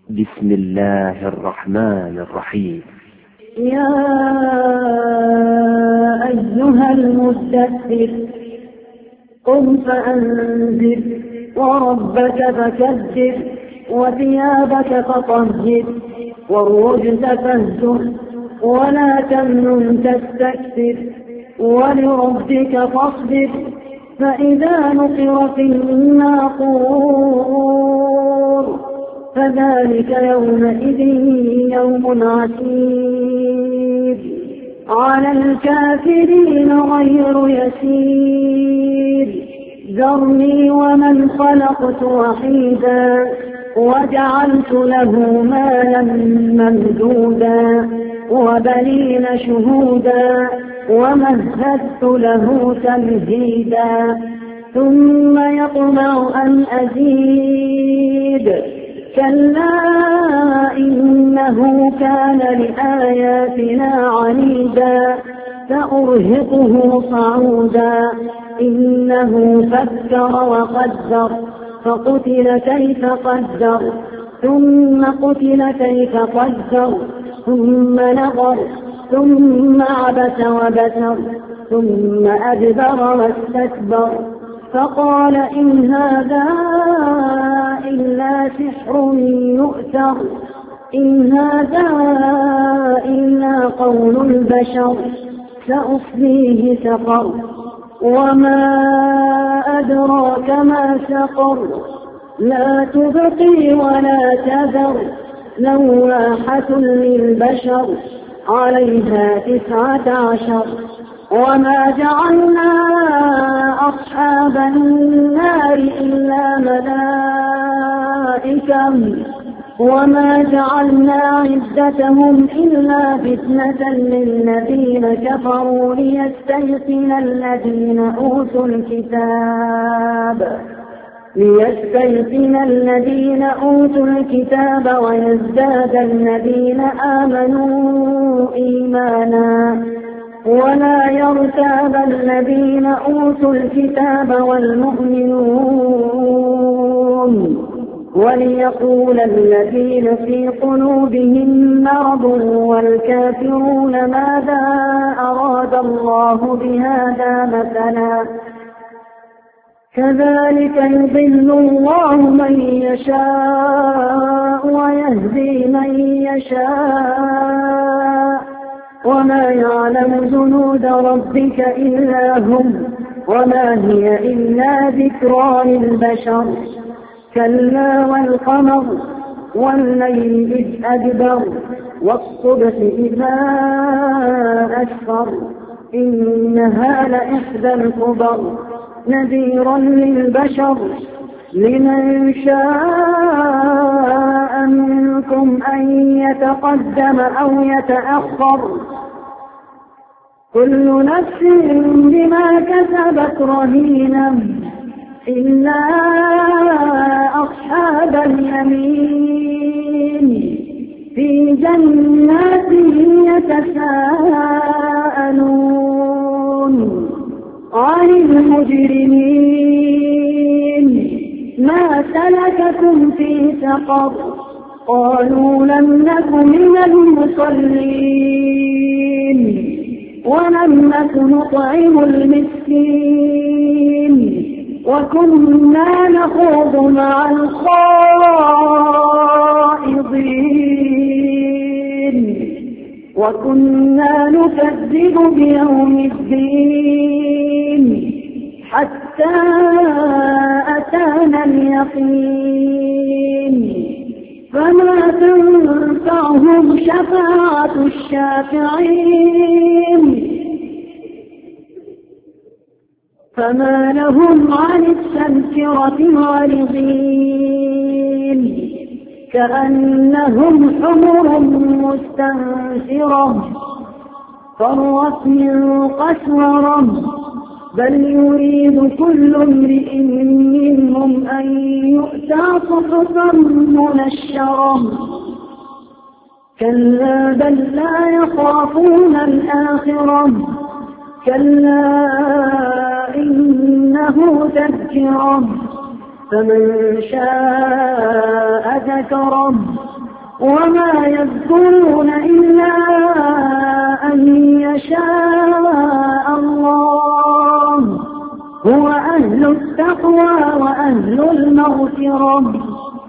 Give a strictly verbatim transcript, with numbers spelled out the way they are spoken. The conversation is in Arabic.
بسم الله الرحمن الرحيم. يا أيها المدثر قم فأنذر وربك فكبر وثيابك فطهر والرجز فاهجر ولا تمنن تستكثر ولربك فاصبر فإذا نقر في الناقور فذلك يومئذ يوم عسير على الكافرين غير يسير ذرني ومن خلقت وحيدا وجعلت له مالا ممدودا وبنين شهودا ومهدت له تمهيدا ثم يطمع أن أزيد كلا إنه كان لآياتنا عنيدا سأرهقه صعودا إنه فكر وقدر فقتل كيف قدر ثم قتل كيف قدر ثم نظر ثم عبس وبسر ثم أدبر واستكبر فقال إن هذا إلا سحر يؤثر إن هذا إلا قول البشر سأصليه سقر وما أدراك ما سقر لا تبقي ولا تذر لواحة للبشر عليها تسعة عشر وما جعلنا أصحاب النار إلا ملائكة وما جعلنا عدتهم إلا فتنة للذين كفروا ليستيقن الذين أوتوا الكتاب ليستيقن الذين أوتوا الكتاب ويزداد الذين آمنوا إيمانا ولا يرتاب الذين أوتوا الكتاب والمؤمنون وليقول الذين في قلوبهم مرض والكافرون ماذا أراد الله بهذا مثلا كذلك يضل الله من يشاء ويهدي من يشاء وما يعلم جنود ربك إلا هم وما هي إلا ذكرى للبشر كلا والقمر والليل إذ أدبر والصبح إذا أسفر إنها لإحدى الكبر نذيرا للبشر لمن شاء منكم أن يتقدم أو يتأخر كل نفس بما كسبت رهينة إلا أصحاب اليمين في جنات يتساءلون عن المجرمين ما سلككم في سقر قالوا لم نك من المصلين ولم نك نطعم المسكين وكنا نخوض مع الخائضين وكنا نكذب بيوم الدين حتى أتانا اليقين فما تنفعهم شفاعة الشافعين فما لهم عن التذكرة معرضين كأنهم حمر مستنفرة فرت من قسورة بل يريد كل امرئ منهم أن يؤتى صحفا منشرة كلا بل لا يخافون الآخرة كلا إنه تذكرة فمن شاء ذكره وما يذكرون إلا أن يشاء الله هو أهل التقوى وأهل المغفرة.